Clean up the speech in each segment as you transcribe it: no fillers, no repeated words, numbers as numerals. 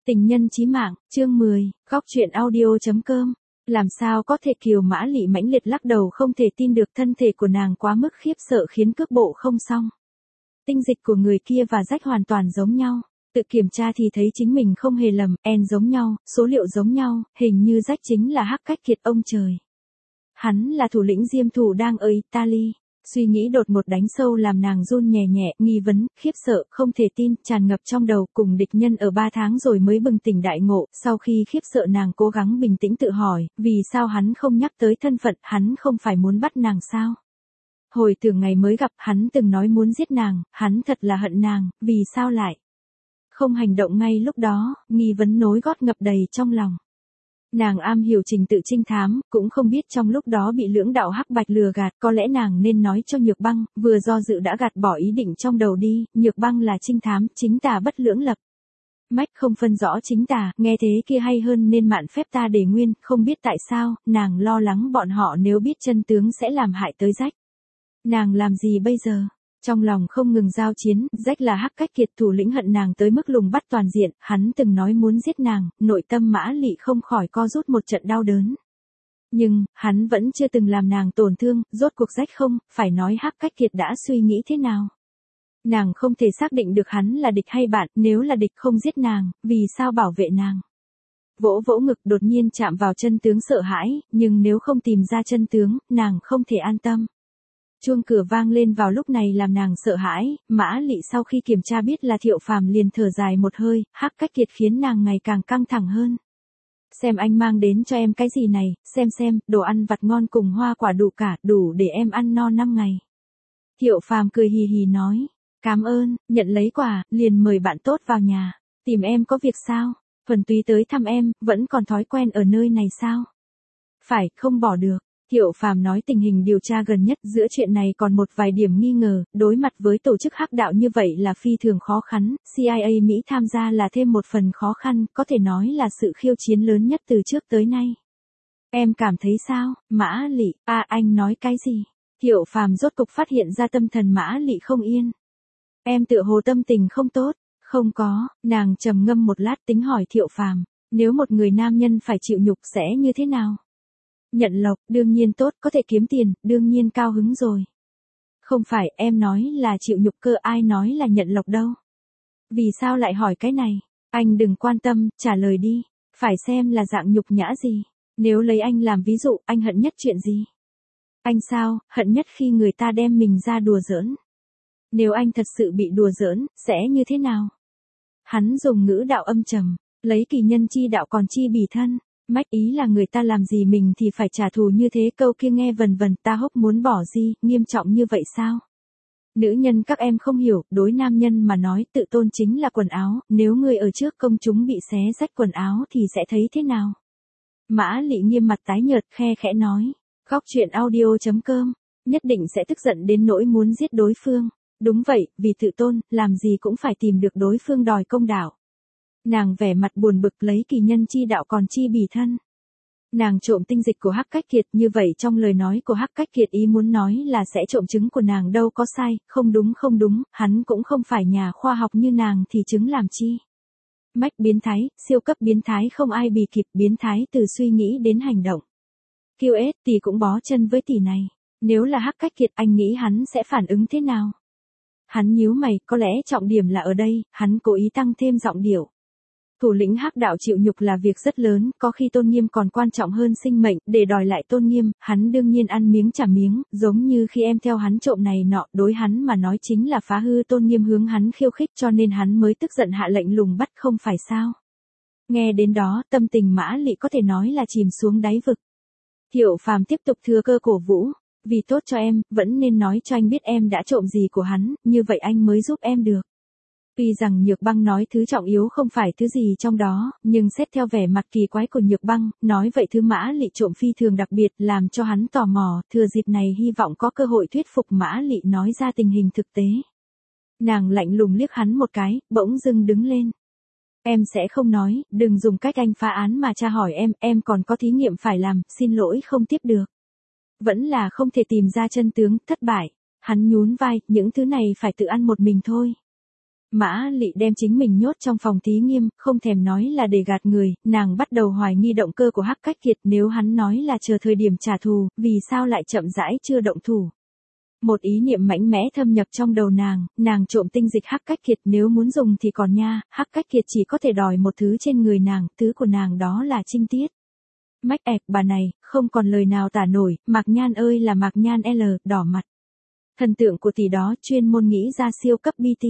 Tình nhân chí mạng, chương 10, góc truyện audio.com. Làm sao có thể? Kiều Mã Lị mãnh liệt lắc đầu, không thể tin được thân thể của nàng quá mức khiếp sợ khiến cước bộ không xong. Tinh dịch của người kia và rách hoàn toàn giống nhau. Tự kiểm tra thì thấy chính mình không hề lầm, N giống nhau, số liệu giống nhau, hình như rách chính là Hắc Cách Kiệt. Ông trời. Hắn là thủ lĩnh diêm thủ đang ở Italy. Suy nghĩ đột ngột đánh sâu làm nàng run nhẹ nhẹ, nghi vấn, khiếp sợ, không thể tin, tràn ngập trong đầu. Cùng địch nhân ở 3 tháng rồi mới bừng tỉnh đại ngộ. Sau khi khiếp sợ, nàng cố gắng bình tĩnh tự hỏi, vì sao hắn không nhắc tới thân phận, hắn không phải muốn bắt nàng sao? Hồi tưởng ngày mới gặp, hắn từng nói muốn giết nàng, hắn thật là hận nàng, vì sao lại không hành động ngay lúc đó? Nghi vấn nối gót ngập đầy trong lòng. Nàng am hiểu trình tự trinh thám, cũng không biết trong lúc đó bị lưỡng đạo hắc bạch lừa gạt, có lẽ nàng nên nói cho Nhược Băng, vừa do dự đã gạt bỏ ý định trong đầu đi. Nhược Băng là trinh thám, chính tà bất lưỡng lập. Mách không phân rõ chính tà, nghe thế kia hay hơn nên mạn phép ta để nguyên, không biết tại sao, nàng lo lắng bọn họ nếu biết chân tướng sẽ làm hại tới rách. Nàng làm gì bây giờ? Trong lòng không ngừng giao chiến, rách là Hắc Cách Kiệt, thủ lĩnh hận nàng tới mức lùng bắt toàn diện, hắn từng nói muốn giết nàng, nội tâm Mã Lị không khỏi co rút một trận đau đớn. Nhưng, hắn vẫn chưa từng làm nàng tổn thương, rốt cuộc rách không, phải nói Hắc Cách Kiệt đã suy nghĩ thế nào. Nàng không thể xác định được hắn là địch hay bạn, nếu là địch không giết nàng, vì sao bảo vệ nàng. Vỗ vỗ ngực, đột nhiên chạm vào chân tướng, sợ hãi, nhưng nếu không tìm ra chân tướng, nàng không thể an tâm. Chuông cửa vang lên vào lúc này làm nàng sợ hãi. Mã Lị sau khi kiểm tra biết là Thiệu Phàm liền thở dài một hơi. Hắc Cách Kiệt khiến nàng ngày càng căng thẳng hơn. Xem anh mang đến cho em cái gì này, xem, đồ ăn vặt ngon cùng hoa quả đủ cả, đủ để em ăn no 5 ngày. Thiệu Phàm cười hì hì nói, cảm ơn, nhận lấy quà, liền mời bạn tốt vào nhà. Tìm em có việc sao? Thuần túy tới thăm em, vẫn còn thói quen ở nơi này sao? Phải, không bỏ được. Thiệu Phàm nói tình hình điều tra gần nhất, giữa chuyện này còn một vài điểm nghi ngờ, đối mặt với tổ chức hắc đạo như vậy là phi thường khó khăn, CIA Mỹ tham gia là thêm một phần khó khăn, có thể nói là sự khiêu chiến lớn nhất từ trước tới nay. Em cảm thấy sao? Mã Lị, anh nói cái gì? Thiệu Phàm rốt cục phát hiện ra tâm thần Mã Lị không yên. Em tựa hồ tâm tình không tốt. Không có, nàng trầm ngâm một lát tính hỏi Thiệu Phàm, nếu một người nam nhân phải chịu nhục sẽ như thế nào? Nhận lộc, đương nhiên tốt, có thể kiếm tiền, đương nhiên cao hứng rồi. Không phải, em nói là chịu nhục cơ, ai nói là nhận lộc đâu. Vì sao lại hỏi cái này? Anh đừng quan tâm, trả lời đi. Phải xem là dạng nhục nhã gì. Nếu lấy anh làm ví dụ, anh hận nhất chuyện gì? Anh sao, hận nhất khi người ta đem mình ra đùa giỡn. Nếu anh thật sự bị đùa giỡn, sẽ như thế nào? Hắn dùng ngữ đạo âm trầm, lấy kỳ nhân chi đạo còn chi bỉ thân. Mách ý là người ta làm gì mình thì phải trả thù như thế. Câu kia nghe vần vần, ta hốc muốn bỏ gì, nghiêm trọng như vậy sao? Nữ nhân các em không hiểu, đối nam nhân mà nói tự tôn chính là quần áo, nếu người ở trước công chúng bị xé rách quần áo thì sẽ thấy thế nào? Mã Lị nghiêm mặt tái nhợt, khe khẽ nói, góc truyện audio.com, nhất định sẽ tức giận đến nỗi muốn giết đối phương. Đúng vậy, vì tự tôn, làm gì cũng phải tìm được đối phương đòi công đạo. Nàng vẻ mặt buồn bực, lấy kỳ nhân chi đạo còn chi bỉ thân. Nàng trộm tinh dịch của Hắc Cách Kiệt, như vậy trong lời nói của Hắc Cách Kiệt ý muốn nói là sẽ trộm trứng của nàng, đâu có sai, không đúng, hắn cũng không phải nhà khoa học như nàng thì trứng làm chi. Mách biến thái, siêu cấp biến thái không ai bì kịp, biến thái từ suy nghĩ đến hành động. QS tỷ cũng bó chân với tỷ này, nếu là Hắc Cách Kiệt anh nghĩ hắn sẽ phản ứng thế nào? Hắn nhíu mày, có lẽ trọng điểm là ở đây, hắn cố ý tăng thêm giọng điệu. Thủ lĩnh hắc đạo chịu nhục là việc rất lớn, có khi tôn nghiêm còn quan trọng hơn sinh mệnh, để đòi lại tôn nghiêm, hắn đương nhiên ăn miếng trả miếng, giống như khi em theo hắn trộm này nọ, đối hắn mà nói chính là phá hư tôn nghiêm, hướng hắn khiêu khích, cho nên hắn mới tức giận hạ lệnh lùng bắt, không phải sao? Nghe đến đó, tâm tình Mã Lị có thể nói là chìm xuống đáy vực. Thiệu Phàm tiếp tục thừa cơ cổ vũ, vì tốt cho em, vẫn nên nói cho anh biết em đã trộm gì của hắn, như vậy anh mới giúp em được. Tuy rằng Nhược Băng nói thứ trọng yếu không phải thứ gì trong đó, nhưng xét theo vẻ mặt kỳ quái của Nhược Băng, nói vậy thứ Mã Lị trộm phi thường đặc biệt, làm cho hắn tò mò, thừa dịp này hy vọng có cơ hội thuyết phục Mã Lị nói ra tình hình thực tế. Nàng lạnh lùng liếc hắn một cái, bỗng dưng đứng lên. Em sẽ không nói, đừng dùng cách anh phá án mà tra hỏi em còn có thí nghiệm phải làm, xin lỗi không tiếp được. Vẫn là không thể tìm ra chân tướng, thất bại. Hắn nhún vai, những thứ này phải tự ăn một mình thôi. Mã Lị đem chính mình nhốt trong phòng thí nghiêm, không thèm nói là để gạt người, nàng bắt đầu hoài nghi động cơ của Hắc Cách Kiệt, nếu hắn nói là chờ thời điểm trả thù, vì sao lại chậm rãi chưa động thủ. Một ý niệm mạnh mẽ thâm nhập trong đầu nàng trộm tinh dịch Hắc Cách Kiệt, nếu muốn dùng thì còn nha, Hắc Cách Kiệt chỉ có thể đòi một thứ trên người nàng, thứ của nàng đó là trinh tiết. Mách ẹp bà này, không còn lời nào tả nổi, Mạc Nhan ơi là Mạc Nhan L, đỏ mặt. Thần tượng của tỷ đó chuyên môn nghĩ ra siêu cấp BT.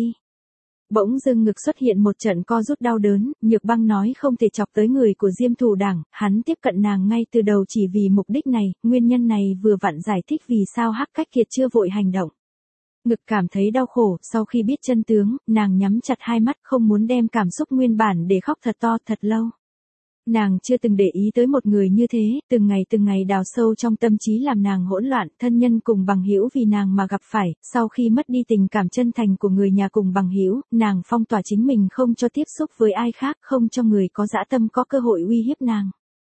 Bỗng dưng ngực xuất hiện một trận co rút đau đớn, Nhược Băng nói không thể chọc tới người của Diêm Thủ Đảng, hắn tiếp cận nàng ngay từ đầu chỉ vì mục đích này, nguyên nhân này vừa vặn giải thích vì sao Hắc Cách Kiệt chưa vội hành động. Ngực cảm thấy đau khổ, sau khi biết chân tướng, nàng nhắm chặt hai mắt không muốn đem cảm xúc nguyên bản để khóc thật to thật lâu. Nàng chưa từng để ý tới một người như thế, từng ngày đào sâu trong tâm trí làm nàng hỗn loạn, thân nhân cùng bằng hữu vì nàng mà gặp phải, sau khi mất đi tình cảm chân thành của người nhà cùng bằng hữu, nàng phong tỏa chính mình không cho tiếp xúc với ai khác, không cho người có dã tâm có cơ hội uy hiếp nàng.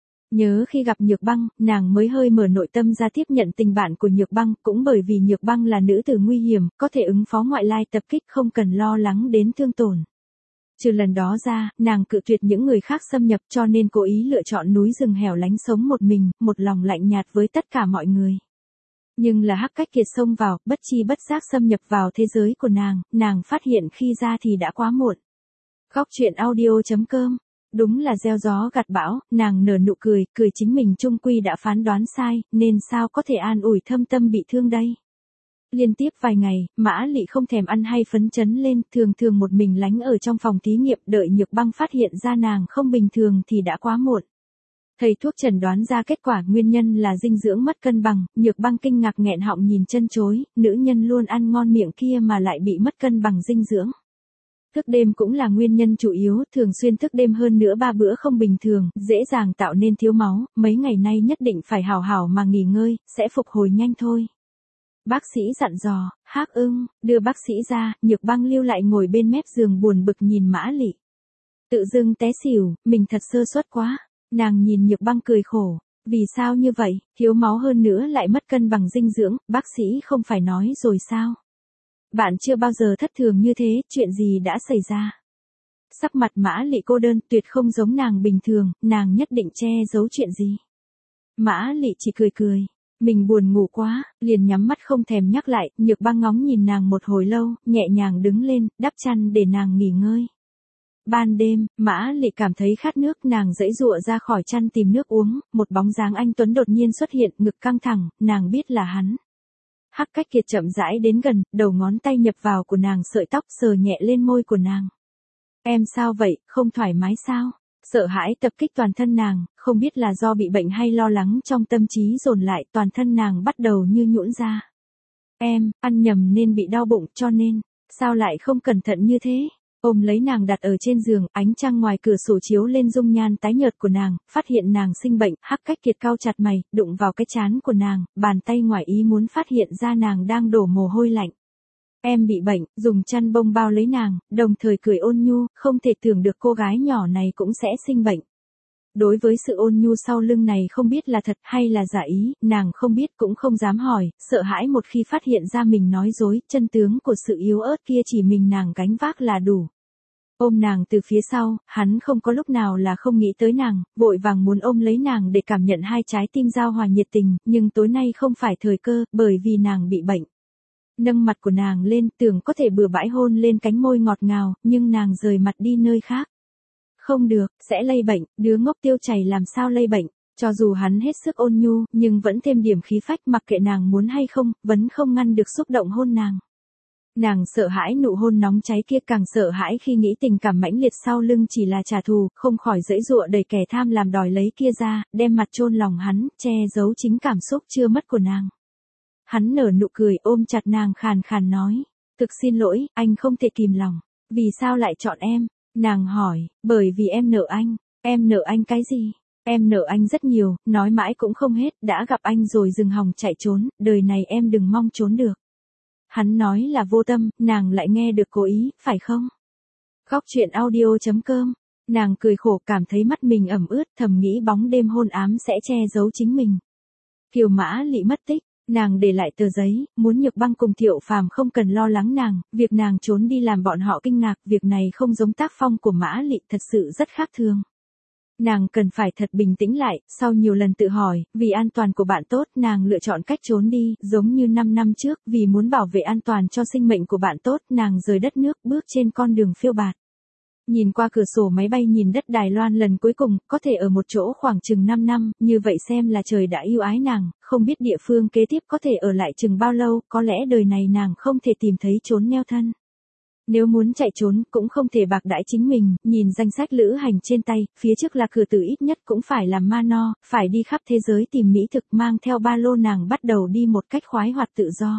Nhớ khi gặp Nhược Băng, nàng mới hơi mở nội tâm ra tiếp nhận tình bạn của Nhược Băng, cũng bởi vì Nhược Băng là nữ tử nguy hiểm, có thể ứng phó ngoại lai tập kích không cần lo lắng đến thương tổn. Trừ lần đó ra, nàng cự tuyệt những người khác xâm nhập cho nên cố ý lựa chọn núi rừng hẻo lánh sống một mình, một lòng lạnh nhạt với tất cả mọi người. Nhưng là Hắc Cách Kiệt xông vào, bất chi bất giác xâm nhập vào thế giới của nàng phát hiện khi ra thì đã quá muộn. Góc truyện audio.com. Đúng là gieo gió gặt bão, nàng nở nụ cười chính mình chung quy đã phán đoán sai, nên sao có thể an ủi thâm tâm bị thương đây. Liên tiếp vài ngày, Mã Lị không thèm ăn hay phấn chấn lên, thường một mình lánh ở trong phòng thí nghiệm, đợi Nhược Băng phát hiện ra nàng không bình thường thì đã quá muộn. Thầy thuốc chẩn đoán ra kết quả nguyên nhân là dinh dưỡng mất cân bằng, Nhược Băng kinh ngạc nghẹn họng nhìn chân chối, nữ nhân luôn ăn ngon miệng kia mà lại bị mất cân bằng dinh dưỡng. Thức đêm cũng là nguyên nhân chủ yếu, thường xuyên thức đêm hơn nữa 3 bữa không bình thường, dễ dàng tạo nên thiếu máu, mấy ngày nay nhất định phải hào hảo mà nghỉ ngơi, sẽ phục hồi nhanh thôi. Bác sĩ dặn dò, Hắc Ưng, đưa bác sĩ ra, Nhược Băng lưu lại ngồi bên mép giường buồn bực nhìn Mã Lị. Tự dưng té xỉu, mình thật sơ suất quá. Nàng nhìn Nhược Băng cười khổ, vì sao như vậy, thiếu máu hơn nữa lại mất cân bằng dinh dưỡng, bác sĩ không phải nói rồi sao? Bạn chưa bao giờ thất thường như thế, chuyện gì đã xảy ra? Sắc mặt Mã Lị cô đơn, tuyệt không giống nàng bình thường, nàng nhất định che giấu chuyện gì. Mã Lị chỉ cười. Mình buồn ngủ quá, liền nhắm mắt không thèm nhắc lại, Nhược Băng ngóng nhìn nàng một hồi lâu, nhẹ nhàng đứng lên, đắp chăn để nàng nghỉ ngơi. Ban đêm, Mã Lị cảm thấy khát nước, nàng giãy giụa ra khỏi chăn tìm nước uống, một bóng dáng anh tuấn đột nhiên xuất hiện, ngực căng thẳng, nàng biết là hắn. Hắc Cách Kiệt chậm rãi đến gần, đầu ngón tay nhập vào của nàng sợi tóc sờ nhẹ lên môi của nàng. Em sao vậy, không thoải mái sao? Sợ hãi tập kích toàn thân nàng, không biết là do bị bệnh hay lo lắng trong tâm trí dồn lại, toàn thân nàng bắt đầu như nhũn ra. Em, ăn nhầm nên bị đau bụng, cho nên, sao lại không cẩn thận như thế? Ôm lấy nàng đặt ở trên giường, ánh trăng ngoài cửa sổ chiếu lên dung nhan tái nhợt của nàng, phát hiện nàng sinh bệnh, Hắc Cách Kiệt cau chặt mày, đụng vào cái trán của nàng, bàn tay ngoài ý muốn phát hiện ra nàng đang đổ mồ hôi lạnh. Em bị bệnh, dùng chăn bông bao lấy nàng, đồng thời cười ôn nhu, không thể tưởng được cô gái nhỏ này cũng sẽ sinh bệnh. Đối với sự ôn nhu sau lưng này không biết là thật hay là giả ý, nàng không biết cũng không dám hỏi, sợ hãi một khi phát hiện ra mình nói dối, chân tướng của sự yếu ớt kia chỉ mình nàng gánh vác là đủ. Ôm nàng từ phía sau, hắn không có lúc nào là không nghĩ tới nàng, vội vàng muốn ôm lấy nàng để cảm nhận hai trái tim giao hòa nhiệt tình, nhưng tối nay không phải thời cơ, bởi vì nàng bị bệnh. Nâng mặt của nàng lên, tưởng có thể bừa bãi hôn lên cánh môi ngọt ngào, nhưng nàng rời mặt đi nơi khác. Không được, sẽ lây bệnh, đứa ngốc tiêu chảy làm sao lây bệnh. Cho dù hắn hết sức ôn nhu, nhưng vẫn thêm điểm khí phách, mặc kệ nàng muốn hay không, vẫn không ngăn được xúc động hôn nàng. Nàng sợ hãi nụ hôn nóng cháy kia, càng sợ hãi khi nghĩ tình cảm mãnh liệt sau lưng chỉ là trả thù, không khỏi giãy giụa đẩy kẻ tham làm đòi lấy kia ra, đem mặt chôn lòng hắn, che giấu chính cảm xúc chưa mất của nàng. Hắn nở nụ cười ôm chặt nàng khàn khàn nói, thực xin lỗi, anh không thể kìm lòng. Vì sao lại chọn em? Nàng hỏi, bởi vì em nợ anh. Em nợ anh cái gì? Em nợ anh rất nhiều, nói mãi cũng không hết, đã gặp anh rồi dừng hòng chạy trốn, đời này em đừng mong trốn được. Hắn nói là vô tâm, nàng lại nghe được cố ý, phải không? Góc truyện audio.com. Nàng cười khổ cảm thấy mắt mình ẩm ướt, thầm nghĩ bóng đêm hôn ám sẽ che giấu chính mình. Kiều Mã Lị mất tích. Nàng để lại tờ giấy, muốn Nhược Băng cùng Thiệu Phàm không cần lo lắng nàng, việc nàng trốn đi làm bọn họ kinh ngạc, việc này không giống tác phong của Mã Lị, thật sự rất khác thường. Nàng cần phải thật bình tĩnh lại, sau nhiều lần tự hỏi, vì an toàn của bạn tốt, nàng lựa chọn cách trốn đi, giống như 5 năm trước, vì muốn bảo vệ an toàn cho sinh mệnh của bạn tốt, nàng rời đất nước, bước trên con đường phiêu bạt. Nhìn qua cửa sổ máy bay nhìn đất Đài Loan lần cuối cùng, có thể ở một chỗ khoảng chừng 5 năm, như vậy xem là trời đã yêu ái nàng, không biết địa phương kế tiếp có thể ở lại chừng bao lâu, có lẽ đời này nàng không thể tìm thấy chốn neo thân. Nếu muốn chạy trốn, cũng không thể bạc đãi chính mình, nhìn danh sách lữ hành trên tay, phía trước là cửa tử ít nhất cũng phải làm ma no, phải đi khắp thế giới tìm mỹ thực, mang theo ba lô nàng bắt đầu đi một cách khoái hoạt tự do.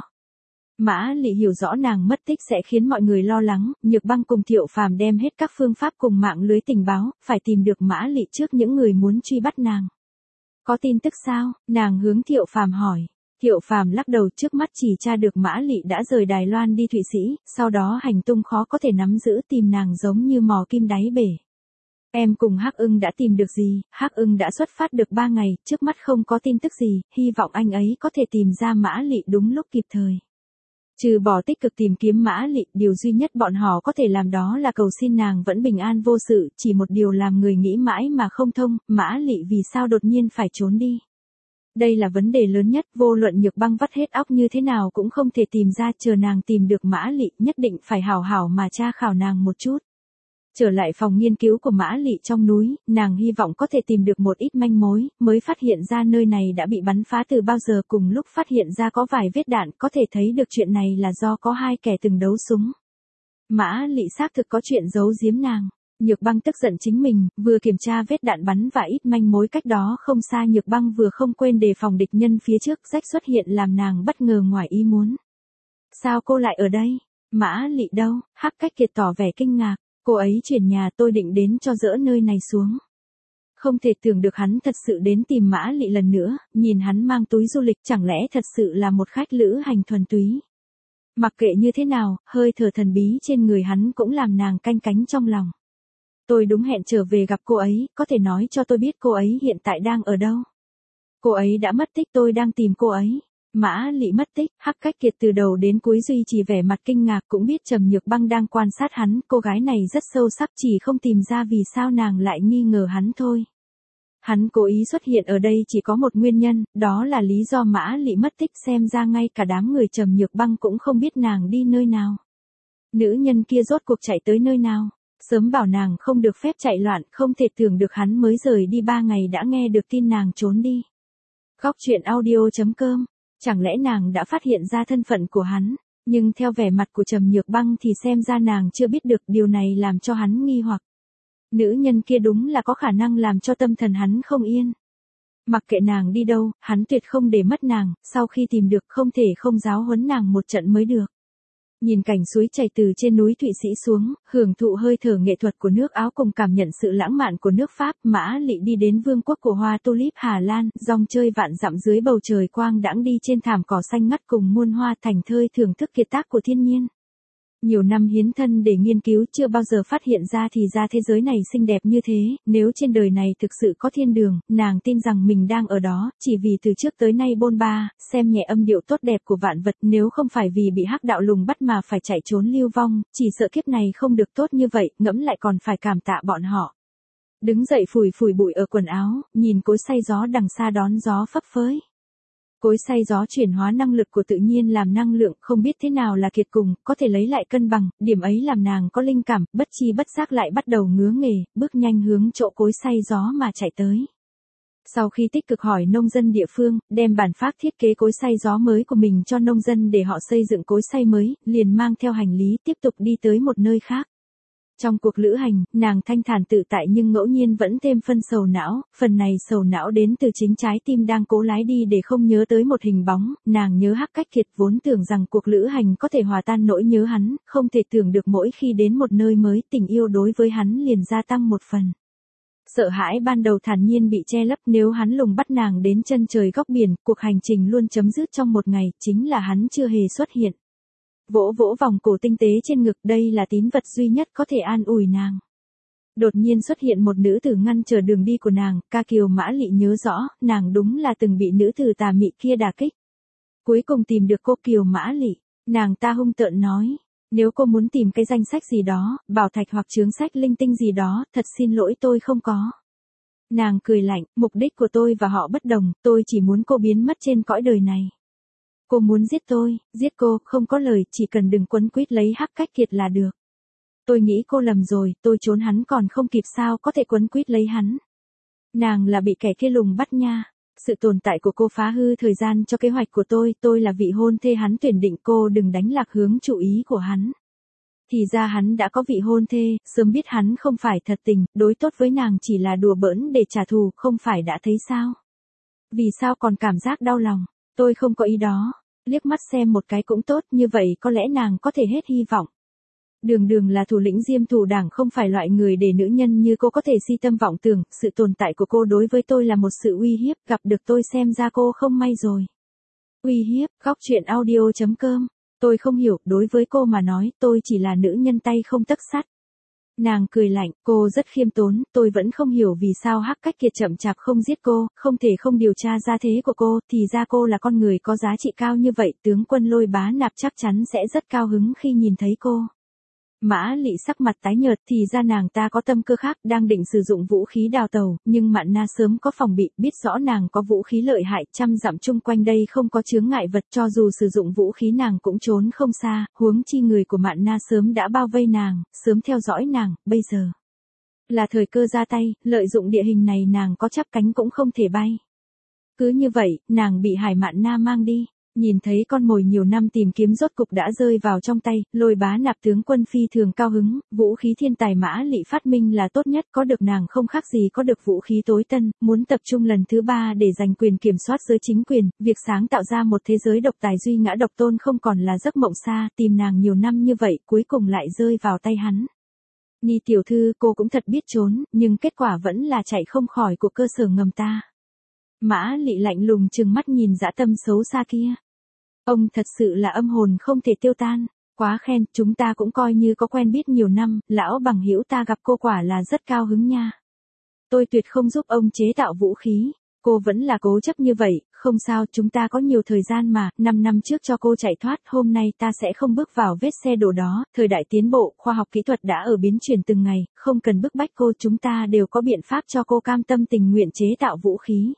Mã Lị hiểu rõ nàng mất tích sẽ khiến mọi người lo lắng, Nhược Băng cùng Thiệu Phàm đem hết các phương pháp cùng mạng lưới tình báo, phải tìm được Mã Lị trước những người muốn truy bắt nàng. Có tin tức sao? Nàng hướng Thiệu Phàm hỏi. Thiệu Phàm lắc đầu, trước mắt chỉ tra được Mã Lị đã rời Đài Loan đi Thụy Sĩ, sau đó hành tung khó có thể nắm giữ, tìm nàng giống như mò kim đáy bể. Em cùng Hắc Ưng đã tìm được gì? Hắc Ưng đã xuất phát được 3 ngày, trước mắt không có tin tức gì, hy vọng anh ấy có thể tìm ra Mã Lị đúng lúc kịp thời. Trừ bỏ tích cực tìm kiếm Mã Lị, điều duy nhất bọn họ có thể làm đó là cầu xin nàng vẫn bình an vô sự, chỉ một điều làm người nghĩ mãi mà không thông, Mã Lị vì sao đột nhiên phải trốn đi. Đây là vấn đề lớn nhất, vô luận Nhược Băng vắt hết óc như thế nào cũng không thể tìm ra, chờ nàng tìm được Mã Lị, nhất định phải hảo hảo mà tra khảo nàng một chút. Trở lại phòng nghiên cứu của Mã Lị trong núi, nàng hy vọng có thể tìm được một ít manh mối, mới phát hiện ra nơi này đã bị bắn phá từ bao giờ, cùng lúc phát hiện ra có vài vết đạn, có thể thấy được chuyện này là do có 2 kẻ từng đấu súng. Mã Lị xác thực có chuyện giấu giếm nàng. Nhược Băng tức giận chính mình, vừa kiểm tra vết đạn bắn và ít manh mối cách đó không xa, Nhược Băng vừa không quên đề phòng địch nhân phía trước, rách xuất hiện làm nàng bất ngờ ngoài ý muốn. Sao cô lại ở đây? Mã Lị đâu? Hắc Cách Kiệt tỏ vẻ kinh ngạc. Cô ấy chuyển nhà, tôi định đến cho dỡ nơi này xuống. Không thể tưởng được hắn thật sự đến tìm Mã Lị lần nữa, nhìn hắn mang túi du lịch, chẳng lẽ thật sự là một khách lữ hành thuần túy. Mặc kệ như thế nào, hơi thở thần bí trên người hắn cũng làm nàng canh cánh trong lòng. Tôi đúng hẹn trở về gặp cô ấy, có thể nói cho tôi biết cô ấy hiện tại đang ở đâu. Cô ấy đã mất tích, tôi đang tìm cô ấy. Mã Lị mất tích, Hắc Cách Kiệt từ đầu đến cuối duy trì vẻ mặt kinh ngạc, cũng biết Trầm Nhược Băng đang quan sát hắn, cô gái này rất sâu sắc, chỉ không tìm ra vì sao nàng lại nghi ngờ hắn thôi. Hắn cố ý xuất hiện ở đây chỉ có một nguyên nhân, đó là lý do Mã Lị mất tích, xem ra ngay cả đám người Trầm Nhược Băng cũng không biết nàng đi nơi nào. Nữ nhân kia rốt cuộc chạy tới nơi nào? Sớm bảo nàng không được phép chạy loạn, không thể tưởng được hắn mới rời đi 3 ngày đã nghe được tin nàng trốn đi. Góc truyện audio.com. Chẳng lẽ nàng đã phát hiện ra thân phận của hắn, nhưng theo vẻ mặt của Trầm Nhược Băng thì xem ra nàng chưa biết được, điều này làm cho hắn nghi hoặc. Nữ nhân kia đúng là có khả năng làm cho tâm thần hắn không yên. Mặc kệ nàng đi đâu, hắn tuyệt không để mất nàng, sau khi tìm được không thể không giáo huấn nàng một trận mới được. Nhìn cảnh suối chảy từ trên núi Thụy Sĩ xuống, hưởng thụ hơi thở nghệ thuật của nước Áo cùng cảm nhận sự lãng mạn của nước Pháp, Mã Lị đi đến vương quốc của hoa tulip Hà Lan, dòng chơi vạn dặm dưới bầu trời quang đãng, đi trên thảm cỏ xanh ngắt cùng muôn hoa, thành thơi thưởng thức kiệt tác của thiên nhiên. Nhiều năm hiến thân để nghiên cứu, chưa bao giờ phát hiện ra thì ra thế giới này xinh đẹp như thế, nếu trên đời này thực sự có thiên đường, nàng tin rằng mình đang ở đó, chỉ vì từ trước tới nay bôn ba, xem nhẹ âm điệu tốt đẹp của vạn vật, nếu không phải vì bị hắc đạo lùng bắt mà phải chạy trốn lưu vong, chỉ sợ kiếp này không được tốt như vậy, ngẫm lại còn phải cảm tạ bọn họ. Đứng dậy phủi phủi bụi ở quần áo, nhìn cối xay gió đằng xa đón gió phấp phới. Cối xay gió chuyển hóa năng lực của tự nhiên làm năng lượng, không biết thế nào là kiệt cùng, có thể lấy lại cân bằng, điểm ấy làm nàng có linh cảm, bất chi bất giác lại bắt đầu ngứa nghề, bước nhanh hướng chỗ cối xay gió mà chạy tới. Sau khi tích cực hỏi nông dân địa phương, đem bản phác thiết kế cối xay gió mới của mình cho nông dân để họ xây dựng cối xay mới, liền mang theo hành lý tiếp tục đi tới một nơi khác. Trong cuộc lữ hành, nàng thanh thản tự tại nhưng ngẫu nhiên vẫn thêm phân sầu não, phần này sầu não đến từ chính trái tim đang cố lái đi để không nhớ tới một hình bóng, nàng nhớ Hắc Cách Kiệt, vốn tưởng rằng cuộc lữ hành có thể hòa tan nỗi nhớ hắn, không thể tưởng được mỗi khi đến một nơi mới, tình yêu đối với hắn liền gia tăng một phần. Sợ hãi ban đầu thản nhiên bị che lấp, nếu hắn lùng bắt nàng đến chân trời góc biển, cuộc hành trình luôn chấm dứt trong một ngày, chính là hắn chưa hề xuất hiện. Vỗ vỗ vòng cổ tinh tế trên ngực, đây là tín vật duy nhất có thể an ủi nàng. Đột nhiên xuất hiện một nữ tử ngăn trở đường đi của nàng, Ca Kiều Mã Lị nhớ rõ, nàng đúng là từng bị nữ tử tà mị kia đả kích. Cuối cùng tìm được cô Kiều Mã Lị, nàng ta hung tợn nói. Nếu cô muốn tìm cái danh sách gì đó, bảo thạch hoặc chướng sách linh tinh gì đó, thật xin lỗi tôi không có. Nàng cười lạnh, mục đích của tôi và họ bất đồng, tôi chỉ muốn cô biến mất trên cõi đời này. Cô muốn giết tôi, giết cô, không có lời, chỉ cần đừng quấn quýt lấy Hắc Cách Kiệt là được. Tôi nghĩ cô lầm rồi, tôi trốn hắn còn không kịp sao có thể quấn quýt lấy hắn. Nàng là bị kẻ kia lùng bắt nha. Sự tồn tại của cô phá hư thời gian cho kế hoạch của tôi là vị hôn thê hắn tuyển định, cô đừng đánh lạc hướng chú ý của hắn. Thì ra hắn đã có vị hôn thê, sớm biết hắn không phải thật tình, đối tốt với nàng chỉ là đùa bỡn để trả thù, không phải đã thấy sao? Vì sao còn cảm giác đau lòng? Tôi không có ý đó. Liếc mắt xem một cái cũng tốt, như vậy có lẽ nàng có thể hết hy vọng. Đường Đường là thủ lĩnh Diêm Thủ Đảng, không phải loại người để nữ nhân như cô có thể si tâm vọng tưởng, sự tồn tại của cô đối với tôi là một sự uy hiếp, gặp được tôi xem ra cô không may rồi. Uy hiếp, góc truyện audio.com. Tôi không hiểu, đối với cô mà nói, tôi chỉ là nữ nhân tay không tấc sắt. Nàng cười lạnh, cô rất khiêm tốn, tôi vẫn không hiểu vì sao Hắc Cách Kiệt chậm chạp không giết cô, không thể không điều tra ra thế của cô, thì ra cô là con người có giá trị cao như vậy, tướng quân Lôi Bá Nạp chắc chắn sẽ rất cao hứng khi nhìn thấy cô. Mã Lị sắc mặt tái nhợt, thì ra nàng ta có tâm cơ khác, đang định sử dụng vũ khí đào tẩu, nhưng Mạn Na sớm có phòng bị, biết rõ nàng có vũ khí lợi hại, trăm dặm chung quanh đây không có chướng ngại vật, cho dù sử dụng vũ khí nàng cũng trốn không xa, huống chi người của Mạn Na sớm đã bao vây nàng, sớm theo dõi nàng, bây giờ là thời cơ ra tay, lợi dụng địa hình này nàng có chắp cánh cũng không thể bay. Cứ như vậy, nàng bị Hải Mạn Na mang đi. Nhìn thấy con mồi nhiều năm tìm kiếm rốt cục đã rơi vào trong tay, Lôi Bá Nạp tướng quân phi thường cao hứng, vũ khí thiên tài Mã Lị phát minh là tốt nhất, có được nàng không khác gì có được vũ khí tối tân, muốn tập trung lần thứ 3 để giành quyền kiểm soát giới chính quyền, việc sáng tạo ra một thế giới độc tài duy ngã độc tôn không còn là giấc mộng xa, tìm nàng nhiều năm như vậy cuối cùng lại rơi vào tay hắn. Ni tiểu thư, cô cũng thật biết trốn, nhưng kết quả vẫn là chạy không khỏi của cơ sở ngầm ta. Mã Lị lạnh lùng trừng mắt nhìn dã tâm xấu xa kia. Ông thật sự là âm hồn không thể tiêu tan, quá khen, chúng ta cũng coi như có quen biết nhiều năm, lão bằng hữu ta gặp cô quả là rất cao hứng nha. Tôi tuyệt không giúp ông chế tạo vũ khí, cô vẫn là cố chấp như vậy, không sao, chúng ta có nhiều thời gian mà, 5 năm trước cho cô chạy thoát, hôm nay ta sẽ không bước vào vết xe đổ đó, thời đại tiến bộ, khoa học kỹ thuật đã ở biến chuyển từng ngày, không cần bức bách cô, chúng ta đều có biện pháp cho cô cam tâm tình nguyện chế tạo vũ khí.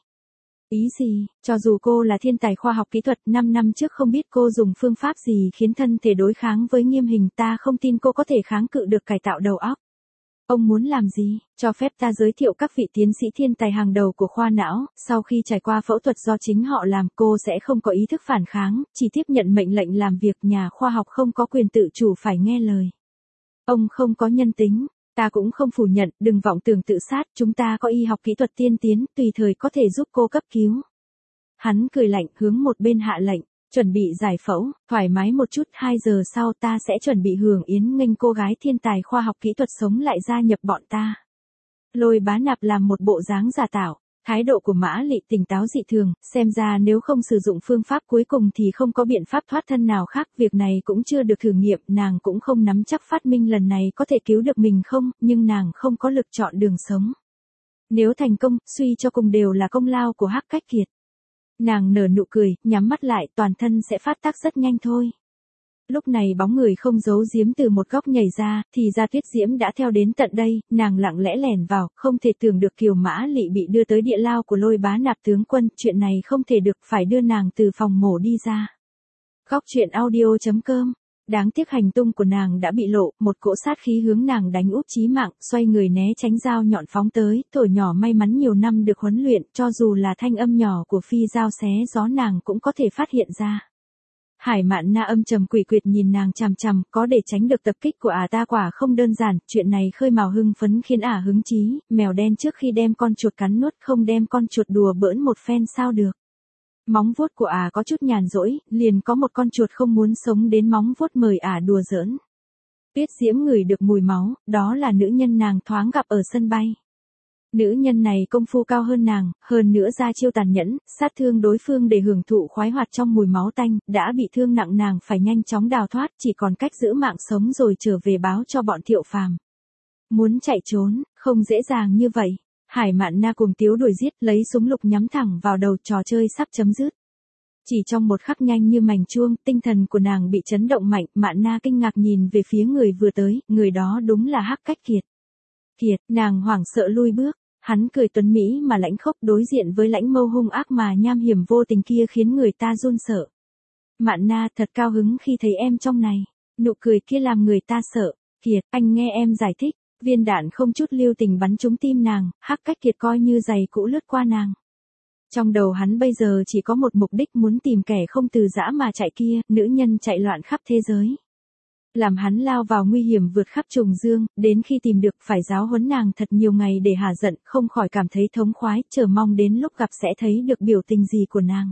Ý gì, cho dù cô là thiên tài khoa học kỹ thuật, 5 năm trước không biết cô dùng phương pháp gì khiến thân thể đối kháng với nghiêm hình, ta không tin cô có thể kháng cự được cải tạo đầu óc. Ông muốn làm gì, cho phép ta giới thiệu các vị tiến sĩ thiên tài hàng đầu của khoa não, sau khi trải qua phẫu thuật do chính họ làm, cô sẽ không có ý thức phản kháng, chỉ tiếp nhận mệnh lệnh làm việc, nhà khoa học không có quyền tự chủ phải nghe lời. Ông không có nhân tính. Ta cũng không phủ nhận, đừng vọng tưởng tự sát, chúng ta có y học kỹ thuật tiên tiến, tùy thời có thể giúp cô cấp cứu. Hắn cười lạnh, hướng một bên hạ lệnh, chuẩn bị giải phẫu, thoải mái một chút, 2 giờ sau ta sẽ chuẩn bị hưởng yến nghênh cô gái thiên tài khoa học kỹ thuật sống lại gia nhập bọn ta. Lôi Bá Nạp làm một bộ dáng giả tạo. Thái độ của Mã Lị tỉnh táo dị thường, xem ra nếu không sử dụng phương pháp cuối cùng thì không có biện pháp thoát thân nào khác, việc này cũng chưa được thử nghiệm, nàng cũng không nắm chắc phát minh lần này có thể cứu được mình không, nhưng nàng không có lực chọn đường sống. Nếu thành công, suy cho cùng đều là công lao của Hắc Cách Kiệt. Nàng nở nụ cười, nhắm mắt lại, toàn thân sẽ phát tác rất nhanh thôi. Lúc này bóng người không giấu giếm từ một góc nhảy ra, thì ra Tuyết Diễm đã theo đến tận đây, nàng lặng lẽ lẻn vào, không thể tưởng được Kiều Mã Lị bị đưa tới địa lao của Lôi Bá Nạp tướng quân, chuyện này không thể được, phải đưa nàng từ phòng mổ đi ra. Góc truyện audio.com. Đáng tiếc hành tung của nàng đã bị lộ, một cỗ sát khí hướng nàng đánh úp chí mạng, xoay người né tránh dao nhọn phóng tới, thổi nhỏ may mắn nhiều năm được huấn luyện, cho dù là thanh âm nhỏ của phi dao xé gió nàng cũng có thể phát hiện ra. Hải Mạn Na âm trầm quỷ quyệt nhìn nàng chằm chằm, có để tránh được tập kích của ta quả không đơn giản, chuyện này khơi mào hưng phấn khiến hứng chí, mèo đen trước khi đem con chuột cắn nuốt không đem con chuột đùa bỡn một phen sao được. Móng vuốt của có chút nhàn rỗi, liền có một con chuột không muốn sống đến móng vuốt mời đùa giỡn. Tuyết Diễm ngửi được mùi máu, đó là nữ nhân nàng thoáng gặp ở sân bay. Nữ nhân này công phu cao hơn nàng, hơn nữa ra chiêu tàn nhẫn, sát thương đối phương để hưởng thụ khoái hoạt trong mùi máu tanh, đã bị thương nặng nàng phải nhanh chóng đào thoát, chỉ còn cách giữ mạng sống rồi trở về báo cho bọn Thiệu Phàm. Muốn chạy trốn, không dễ dàng như vậy. Hải Mạn Na cùng Tiếu đuổi giết, lấy súng lục nhắm thẳng vào đầu, trò chơi sắp chấm dứt. Chỉ trong một khắc nhanh như mảnh chuông, tinh thần của nàng bị chấn động mạnh, Mạn Na kinh ngạc nhìn về phía người vừa tới, người đó đúng là Hắc Cách Kiệt. Kiệt, nàng hoảng sợ lui bước, hắn cười tuấn mỹ mà lãnh khốc đối diện với lãnh mâu hung ác mà nham hiểm vô tình kia khiến người ta run sợ. Mạn Na thật cao hứng khi thấy em trong này, nụ cười kia làm người ta sợ. Kiệt, anh nghe em giải thích, viên đạn không chút lưu tình bắn trúng tim nàng, Hắc Cách Kiệt coi như giày cũ lướt qua nàng. Trong đầu hắn bây giờ chỉ có một mục đích muốn tìm kẻ không từ giã mà chạy kia, nữ nhân chạy loạn khắp thế giới. Làm hắn lao vào nguy hiểm vượt khắp trùng dương, đến khi tìm được phải giáo huấn nàng thật nhiều ngày để hả giận, không khỏi cảm thấy thống khoái, chờ mong đến lúc gặp sẽ thấy được biểu tình gì của nàng.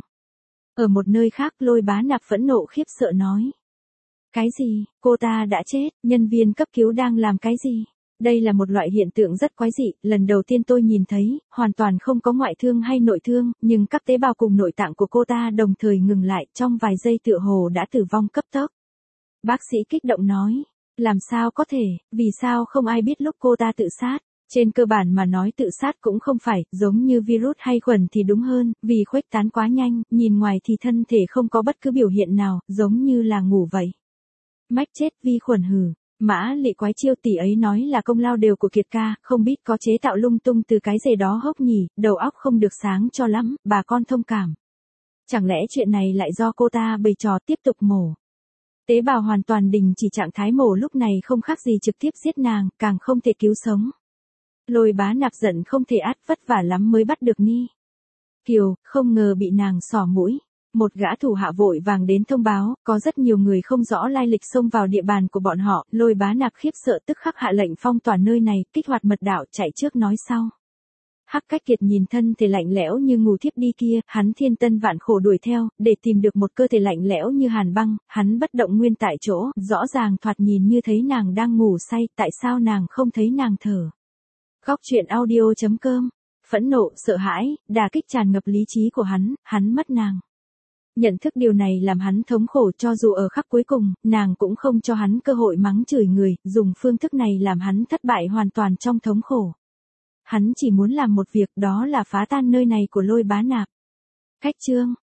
Ở một nơi khác Lôi Bá Nạp phẫn nộ khiếp sợ nói. Cái gì, cô ta đã chết, nhân viên cấp cứu đang làm cái gì? Đây là một loại hiện tượng rất quái dị, lần đầu tiên tôi nhìn thấy, hoàn toàn không có ngoại thương hay nội thương, nhưng các tế bào cùng nội tạng của cô ta đồng thời ngừng lại trong vài giây tựa hồ đã tử vong cấp tốc. Bác sĩ kích động nói, làm sao có thể, vì sao không ai biết lúc cô ta tự sát? Trên cơ bản mà nói tự sát cũng không phải, giống như virus hay khuẩn thì đúng hơn, vì khuếch tán quá nhanh, nhìn ngoài thì thân thể không có bất cứ biểu hiện nào, giống như là ngủ vậy. Mách chết vi khuẩn hừ. Mã Lị quái chiêu tỷ ấy nói là công lao đều của Kiệt ca, không biết có chế tạo lung tung từ cái gì đó hốc nhỉ, đầu óc không được sáng cho lắm, bà con thông cảm. Chẳng lẽ chuyện này lại do cô ta bày trò tiếp tục mổ? Tế bào hoàn toàn đình chỉ trạng thái mổ lúc này không khác gì trực tiếp giết nàng, càng không thể cứu sống. Lôi Bá Nạp giận không thể át, vất vả lắm mới bắt được Ni Kiều, không ngờ bị nàng xỏ mũi. Một gã thủ hạ vội vàng đến thông báo, có rất nhiều người không rõ lai lịch xông vào địa bàn của bọn họ, Lôi Bá Nạp khiếp sợ tức khắc hạ lệnh phong tỏa nơi này, kích hoạt mật đạo chạy trước nói sau. Hắc Cách Kiệt nhìn thân thể lạnh lẽo như ngủ thiếp đi kia, hắn thiên tân vạn khổ đuổi theo, để tìm được một cơ thể lạnh lẽo như hàn băng, hắn bất động nguyên tại chỗ, rõ ràng thoạt nhìn như thấy nàng đang ngủ say, tại sao nàng không thấy nàng thở. Góc truyện audio.com, phẫn nộ, sợ hãi, đả kích tràn ngập lý trí của hắn mất nàng. Nhận thức điều này làm hắn thống khổ, cho dù ở khắc cuối cùng, nàng cũng không cho hắn cơ hội mắng chửi người, dùng phương thức này làm hắn thất bại hoàn toàn trong thống khổ. Hắn chỉ muốn làm một việc, đó là phá tan nơi này của Lôi Bá Nạp. Cách chương